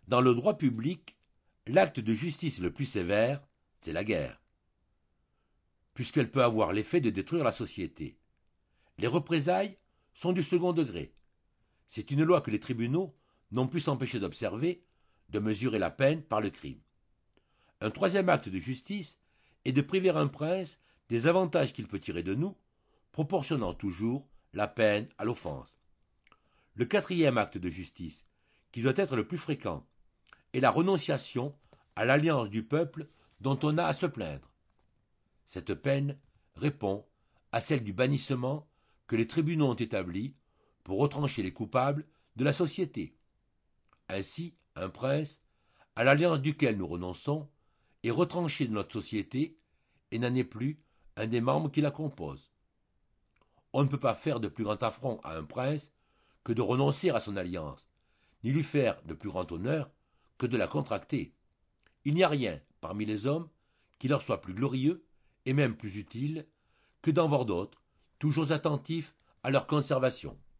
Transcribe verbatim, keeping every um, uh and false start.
Dans le droit public, l'acte de justice le plus sévère, c'est la guerre, puisqu'elle peut avoir l'effet de détruire la société. Les représailles sont du second degré. C'est une loi que les tribunaux n'ont pu s'empêcher d'observer, de mesurer la peine par le crime. Un troisième acte de justice est de priver un prince des avantages qu'il peut tirer de nous, proportionnant toujours la peine à l'offense. Le quatrième acte de justice, qui doit être le plus fréquent, est la renonciation à l'alliance du peuple dont on a à se plaindre. Cette peine répond à celle du bannissement que les tribunaux ont établi pour retrancher les coupables de la société. Ainsi, un prince, à l'alliance duquel nous renonçons, est retranché de notre société et n'en est plus un des membres qui la composent. On ne peut pas faire de plus grand affront à un prince que de renoncer à son alliance, ni lui faire de plus grand honneur que de la contracter. Il n'y a rien, parmi les hommes, qui leur soit plus glorieux, et même plus utile, que d'en voir d'autres, toujours attentifs à leur conservation.